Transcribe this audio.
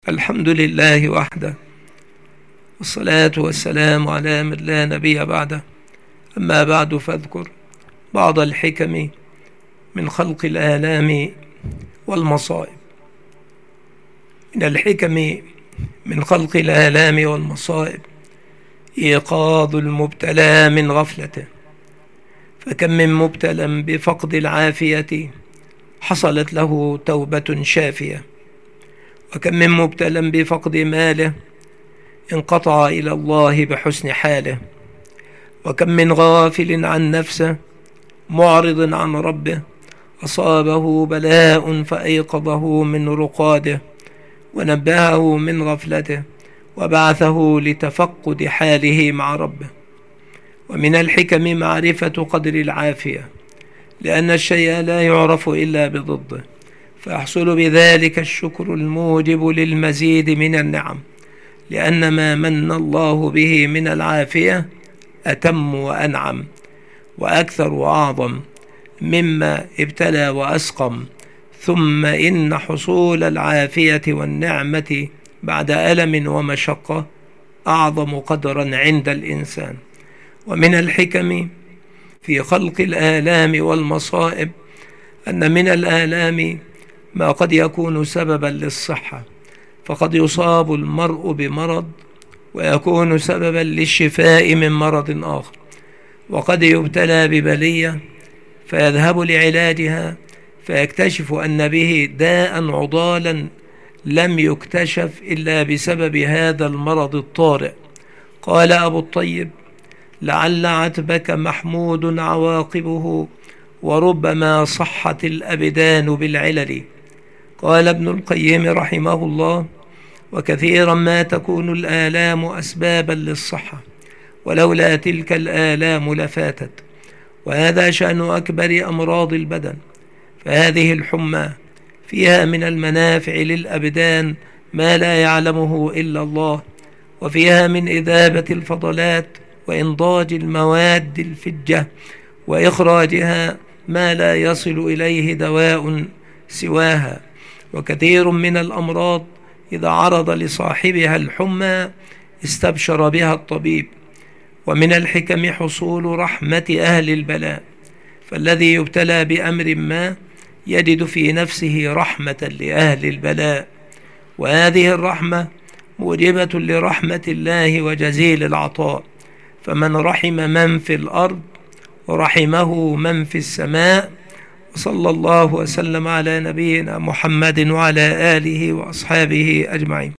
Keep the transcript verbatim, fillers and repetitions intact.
الحمد لله وحده، والصلاة والسلام على من لا نبي بعده. أما بعد، فاذكر بعض الحكم من خلق الآلام والمصائب. من الحكم من خلق الآلام والمصائب إيقاظ المبتلى من غفلته، فكم من مبتلى بفقد العافية حصلت له توبة شافية، وكم من مبتلى بفقد ماله انقطع إلى الله بحسن حاله، وكم من غافل عن نفسه معرض عن ربه أصابه بلاء فأيقظه من رقاده ونبهه من غفلته وبعثه لتفقد حاله مع ربه. ومن الحكم معرفة قدر العافية، لأن الشيء لا يعرف إلا بضده، فيحصل بذلك الشكر الموجب للمزيد من النعم، لأن ما من الله به من العافية أتم وأنعم وأكثر وأعظم مما ابتلى وأسقم. ثم إن حصول العافية والنعمة بعد ألم ومشقة أعظم قدرا عند الإنسان. ومن الحكم في خلق الآلام والمصائب أن من الآلام ما قد يكون سببا للصحة، فقد يصاب المرء بمرض ويكون سببا للشفاء من مرض آخر، وقد يبتلى ببلية فيذهب لعلاجها فيكتشف أن به داء عضالا لم يكتشف إلا بسبب هذا المرض الطارئ. قال أبو الطيب: لعل عتبك محمود عواقبه، وربما صحت الأبدان بالعلل. قال ابن القيم رحمه الله: وكثيرا ما تكون الآلام أسبابا للصحة، ولولا تلك الآلام لفاتت. وهذا شأن أكبر أمراض البدن، فهذه الحمى فيها من المنافع للأبدان ما لا يعلمه إلا الله، وفيها من إذابة الفضلات وإنضاج المواد الفجة وإخراجها ما لا يصل إليه دواء سواها. وكثير من الأمراض إذا عرض لصاحبها الحمى استبشر بها الطبيب. ومن الحكم حصول رحمة أهل البلاء، فالذي يبتلى بأمر ما يجد في نفسه رحمة لأهل البلاء، وهذه الرحمة موجبة لرحمة الله وجزيل العطاء. فمن رحم من في الأرض ورحمه من في السماء. وصلى الله وسلم على نبينا محمد وعلى آله وأصحابه أجمعين.